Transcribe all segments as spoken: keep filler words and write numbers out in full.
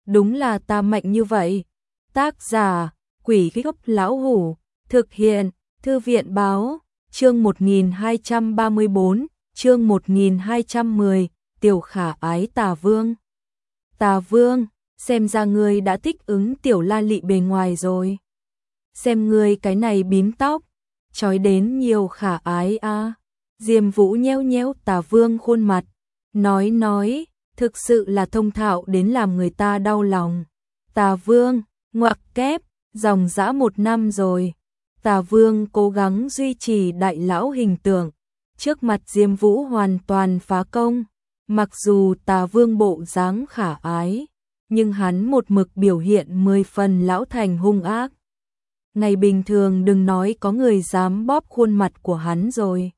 đúng là ta mạnh như vậy. Tác giả, Quỷ Gốc Lão Hủ, thực hiện, Thư viện báo, chương một nghìn hai trăm ba mươi bốn, chương một nghìn hai trăm mười, tiểu khả ái Tà Vương. Tà Vương, xem ra ngươi đã thích ứng tiểu la lị bề ngoài rồi. Xem ngươi cái này bím tóc, trói đến nhiều khả ái a. À. Diêm Vũ nhéo nhéo Tà Vương khuôn mặt, nói nói, thực sự là thông thạo đến làm người ta đau lòng. Tà Vương, ngoặc kép, dòng dã một năm rồi. Tà Vương cố gắng duy trì đại lão hình tượng, trước mặt Diêm Vũ hoàn toàn phá công. Mặc dù Tà Vương bộ dáng khả ái, nhưng hắn một mực biểu hiện mười phần lão thành hung ác. Ngày bình thường đừng nói có người dám bóp khuôn mặt của hắn rồi.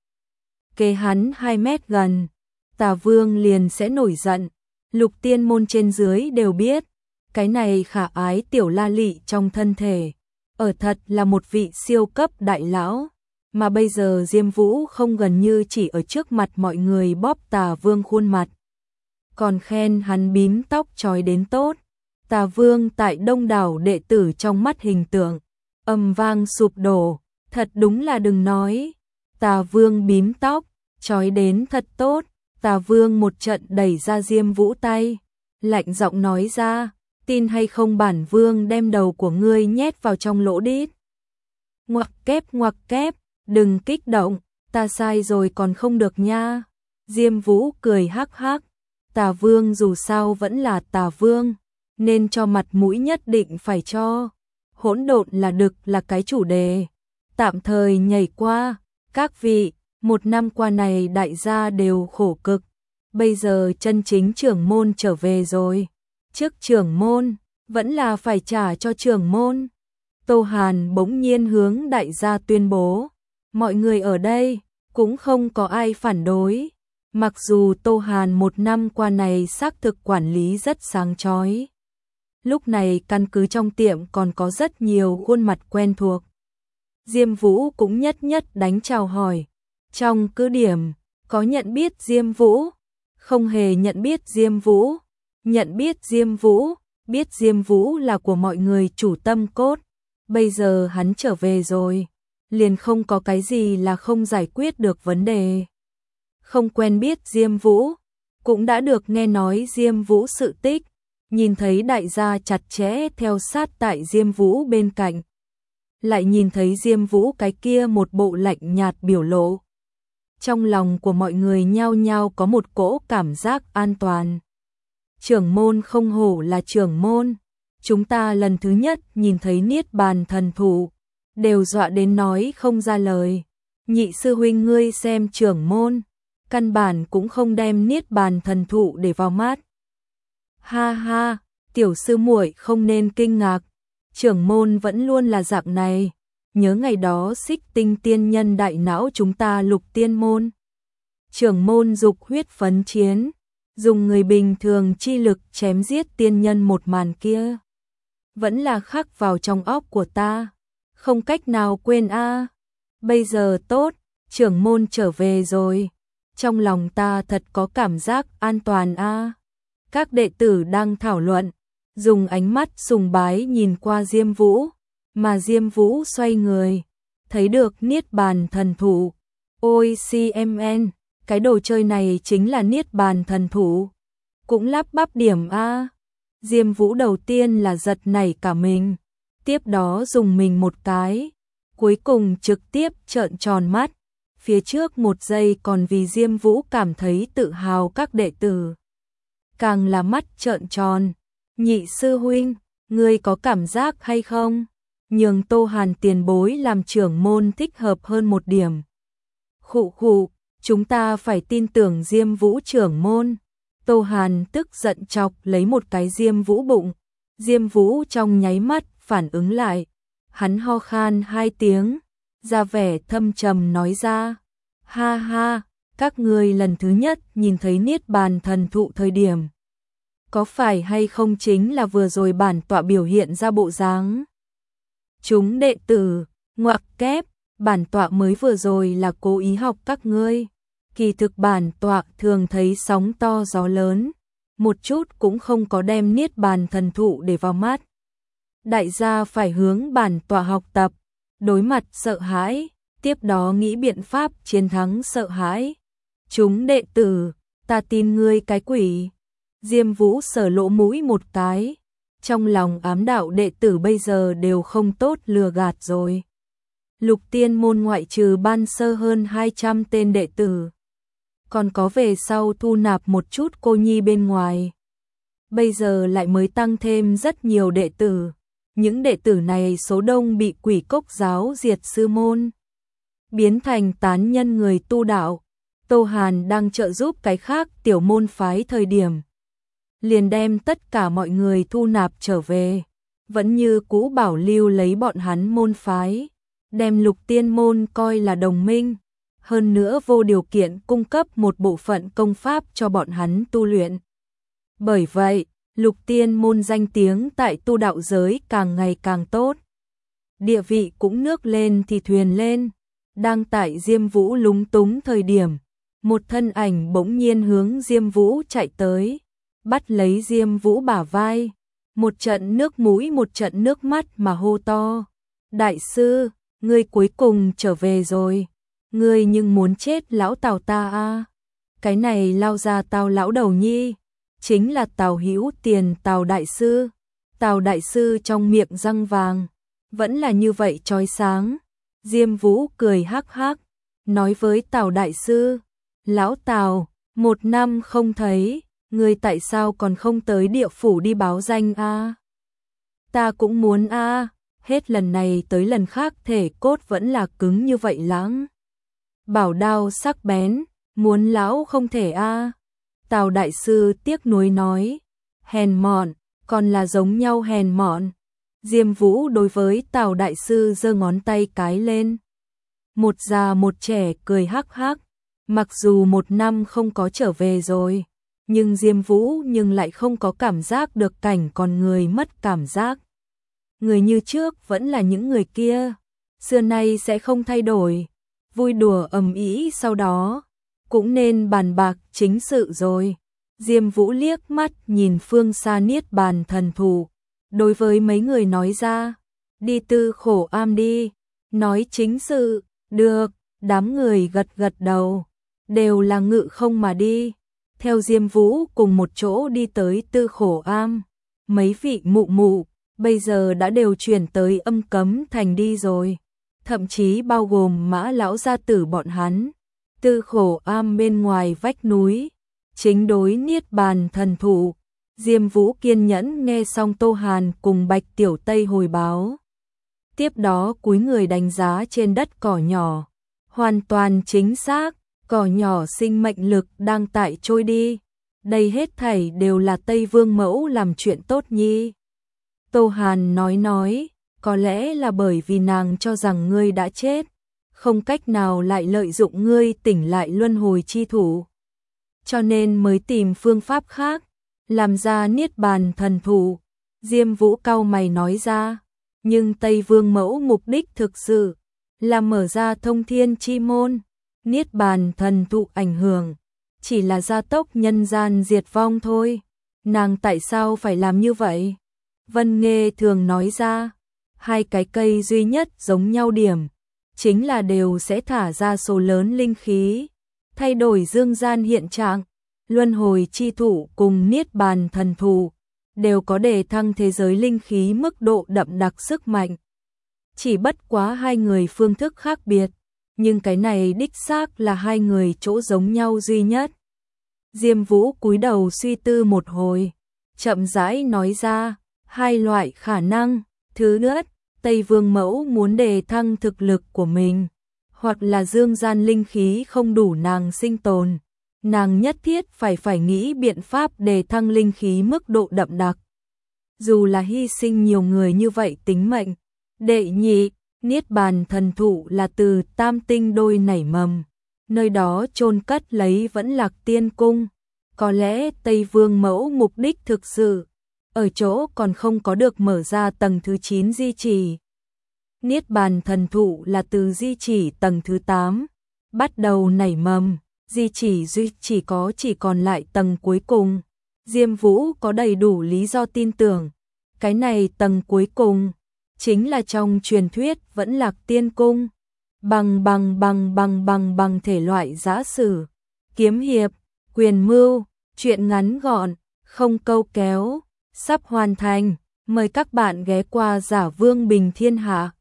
Kề hắn hai mét gần, Tà Vương liền sẽ nổi giận. Lục tiên môn trên dưới đều biết, cái này khả ái tiểu la lị trong thân thể, ở thật là một vị siêu cấp đại lão. Mà bây giờ Diêm Vũ không gần như chỉ ở trước mặt mọi người bóp Tà Vương khuôn mặt, còn khen hắn bím tóc trói đến tốt. Tà Vương tại đông đảo đệ tử trong mắt hình tượng ầm vang sụp đổ, thật đúng là đừng nói. Tà Vương bím tóc, trói đến thật tốt. Tà Vương một trận đẩy ra Diêm Vũ tay, lạnh giọng nói ra, tin hay không bản Vương đem đầu của ngươi nhét vào trong lỗ đít. Ngoặc kép ngoặc kép, đừng kích động, ta sai rồi còn không được nha. Diêm Vũ cười hắc hắc, Tà Vương dù sao vẫn là Tà Vương, nên cho mặt mũi nhất định phải cho. Hỗn độn là đực là cái chủ đề, tạm thời nhảy qua. Các vị, một năm qua này đại gia đều khổ cực, bây giờ chân chính trưởng môn trở về rồi. Trước trưởng môn, vẫn là phải trả cho trưởng môn. Tô Hàn bỗng nhiên hướng đại gia tuyên bố, mọi người ở đây cũng không có ai phản đối. Mặc dù Tô Hàn một năm qua này xác thực quản lý rất sáng chói, lúc này căn cứ trong tiệm còn có rất nhiều khuôn mặt quen thuộc. Diêm Vũ cũng nhất nhất đánh chào hỏi. Trong cứ điểm, có nhận biết Diêm Vũ, không hề nhận biết Diêm Vũ, nhận biết Diêm Vũ, biết Diêm Vũ là của mọi người chủ tâm cốt. Bây giờ hắn trở về rồi, liền không có cái gì là không giải quyết được vấn đề. Không quen biết Diêm Vũ, cũng đã được nghe nói Diêm Vũ sự tích, nhìn thấy đại gia chặt chẽ theo sát tại Diêm Vũ bên cạnh. Lại nhìn thấy Diêm Vũ cái kia một bộ lạnh nhạt biểu lộ. Trong lòng của mọi người nhao nhao có một cỗ cảm giác an toàn. Trưởng môn không hổ là trưởng môn, chúng ta lần thứ nhất nhìn thấy Niết Bàn thần thụ, đều dọa đến nói không ra lời. Nhị sư huynh ngươi xem trưởng môn, căn bản cũng không đem Niết Bàn thần thụ để vào mắt. Ha ha, tiểu sư muội không nên kinh ngạc, trưởng môn vẫn luôn là dạng này. Nhớ ngày đó Xích Tinh tiên nhân đại não chúng ta Lục tiên môn, trưởng môn dục huyết phấn chiến, dùng người bình thường chi lực chém giết tiên nhân một màn kia, vẫn là khắc vào trong óc của ta, không cách nào quên a. À. Bây giờ tốt, trưởng môn trở về rồi, trong lòng ta thật có cảm giác an toàn a. À. Các đệ tử đang thảo luận, dùng ánh mắt sùng bái nhìn qua Diêm Vũ, mà Diêm Vũ xoay người, thấy được Niết Bàn thần thụ. Ôi xê em en, cái đồ chơi này chính là Niết Bàn thần thụ. Cũng lắp bắp điểm a. Diêm Vũ đầu tiên là giật nảy cả mình, tiếp đó dùng mình một cái, cuối cùng trực tiếp trợn tròn mắt. Phía trước một giây còn vì Diêm Vũ cảm thấy tự hào, các đệ tử càng là mắt trợn tròn. Nhị sư huynh, ngươi có cảm giác hay không? Nhường Tô Hàn tiền bối làm trưởng môn thích hợp hơn một điểm. Khụ khụ, chúng ta phải tin tưởng Diêm Vũ trưởng môn. Tô Hàn tức giận chọc lấy một cái Diêm Vũ bụng. Diêm Vũ trong nháy mắt phản ứng lại, hắn ho khan hai tiếng, ra vẻ thâm trầm nói ra, ha ha, các ngươi lần thứ nhất nhìn thấy Niết Bàn thần thụ thời điểm, có phải hay không chính là vừa rồi bản tọa biểu hiện ra bộ dáng? Chúng đệ tử, ngoặc kép, bản tọa mới vừa rồi là cố ý học các ngươi. Kỳ thực bản tọa thường thấy sóng to gió lớn, một chút cũng không có đem Niết Bàn thần thụ để vào mắt. Đại gia phải hướng bản tọa học tập, đối mặt sợ hãi, tiếp đó nghĩ biện pháp chiến thắng sợ hãi. Chúng đệ tử, ta tin ngươi cái quỷ. Diêm Vũ sờ lỗ mũi một cái, trong lòng ám đạo đệ tử bây giờ đều không tốt lừa gạt rồi. Lục Tiên môn ngoại trừ ban sơ hơn hai trăm tên đệ tử, còn có về sau thu nạp một chút cô nhi bên ngoài. Bây giờ lại mới tăng thêm rất nhiều đệ tử. Những đệ tử này số đông bị quỷ cốc giáo diệt sư môn, biến thành tán nhân người tu đạo. Tô Hàn đang trợ giúp cái khác tiểu môn phái thời điểm, liền đem tất cả mọi người thu nạp trở về, vẫn như cũ bảo lưu lấy bọn hắn môn phái, đem Lục Tiên môn coi là đồng minh, hơn nữa vô điều kiện cung cấp một bộ phận công pháp cho bọn hắn tu luyện. Bởi vậy, Lục Tiên môn danh tiếng tại tu đạo giới càng ngày càng tốt. Địa vị cũng nước lên thì thuyền lên. Đang tại Diêm Vũ lúng túng thời điểm, một thân ảnh bỗng nhiên hướng Diêm Vũ chạy tới, bắt lấy Diêm Vũ bả vai, một trận nước mũi một trận nước mắt mà hô to: "Đại sư, ngươi cuối cùng trở về rồi, ngươi nhưng muốn chết lão Tào ta a." Cái này lao ra Tào lão đầu nhi, chính là Tào Hữu Tiền Tào đại sư. Tào đại sư trong miệng răng vàng, vẫn là như vậy chói sáng. Diêm Vũ cười hắc hắc, nói với Tào đại sư: "Lão Tào, một năm không thấy, ngươi tại sao còn không tới địa phủ đi báo danh a?" "Ta cũng muốn a, hết lần này tới lần khác thể cốt vẫn là cứng như vậy lãng. Bảo đao sắc bén, muốn lão không thể a." Tào đại sư tiếc nuối nói: "Hèn mọn, còn là giống nhau hèn mọn." Diêm Vũ đối với Tào đại sư giơ ngón tay cái lên. Một già một trẻ cười hắc hắc, mặc dù một năm không có trở về rồi, nhưng Diêm Vũ nhưng lại không có cảm giác được cảnh còn người mất cảm giác. Người như trước vẫn là những người kia, xưa nay sẽ không thay đổi. Vui đùa ầm ĩ sau đó, cũng nên bàn bạc chính sự rồi. Diêm Vũ liếc mắt nhìn phương xa Niết Bàn thần thụ, đối với mấy người nói ra: "Đi Tư Khổ Am đi." Nói chính sự, được, đám người gật gật đầu, đều là ngự không mà đi, theo Diêm Vũ cùng một chỗ đi tới Tư Khổ Am. Mấy vị mụ mụ bây giờ đã đều chuyển tới Âm Cấm Thành đi rồi, thậm chí bao gồm Mã lão gia tử bọn hắn. Tư Khổ Am bên ngoài vách núi, chính đối Niết Bàn thần thụ. Diêm Vũ kiên nhẫn nghe xong Tô Hàn cùng Bạch Tiểu Tây hồi báo, tiếp đó cúi người đánh giá trên đất cỏ nhỏ. Hoàn toàn chính xác, cỏ nhỏ sinh mệnh lực đang tại trôi đi. Đây hết thảy đều là Tây Vương mẫu làm chuyện tốt nhi. Tô Hàn nói nói, có lẽ là bởi vì nàng cho rằng ngươi đã chết, không cách nào lại lợi dụng ngươi tỉnh lại luân hồi chi thủ, cho nên mới tìm phương pháp khác, làm ra Niết Bàn thần thụ. Diêm Vũ cau mày nói ra, nhưng Tây Vương mẫu mục đích thực sự là mở ra thông thiên chi môn. Niết Bàn thần thụ ảnh hưởng chỉ là gia tốc nhân gian diệt vong thôi. Nàng tại sao phải làm như vậy? Vân Nghê thường nói ra, hai cái cây duy nhất giống nhau điểm chính là đều sẽ thả ra số lớn linh khí, thay đổi dương gian hiện trạng. Luân hồi chi thụ cùng Niết Bàn thần thụ đều có đề thăng thế giới linh khí mức độ đậm đặc sức mạnh. Chỉ bất quá hai người phương thức khác biệt, nhưng cái này đích xác là hai người chỗ giống nhau duy nhất. Diêm Vũ cúi đầu suy tư một hồi, chậm rãi nói ra, hai loại khả năng. Thứ nhất, Tây Vương mẫu muốn đề thăng thực lực của mình, hoặc là dương gian linh khí không đủ nàng sinh tồn, nàng nhất thiết phải phải nghĩ biện pháp đề thăng linh khí mức độ đậm đặc, dù là hy sinh nhiều người như vậy tính mệnh. Đệ nhị, Niết Bàn thần thụ là từ tam tinh đôi nảy mầm, nơi đó chôn cất lấy vẫn Lạc Tiên cung. Có lẽ Tây Vương mẫu mục đích thực sự ở chỗ còn không có được mở ra tầng thứ chín di chỉ. Niết Bàn thần thụ là từ di chỉ tầng thứ tám bắt đầu nảy mầm, di chỉ duy chỉ có chỉ còn lại tầng cuối cùng. Diêm Vũ có đầy đủ lý do tin tưởng. Cái này tầng cuối cùng, chính là trong truyền thuyết vẫn Lạc Tiên Cung. Bằng bằng bằng bằng bằng bằng thể loại giã sử, kiếm hiệp, quyền mưu, truyện ngắn gọn, không câu kéo, sắp hoàn thành. Mời các bạn ghé qua Giả Vương Bình Thiên Hạ.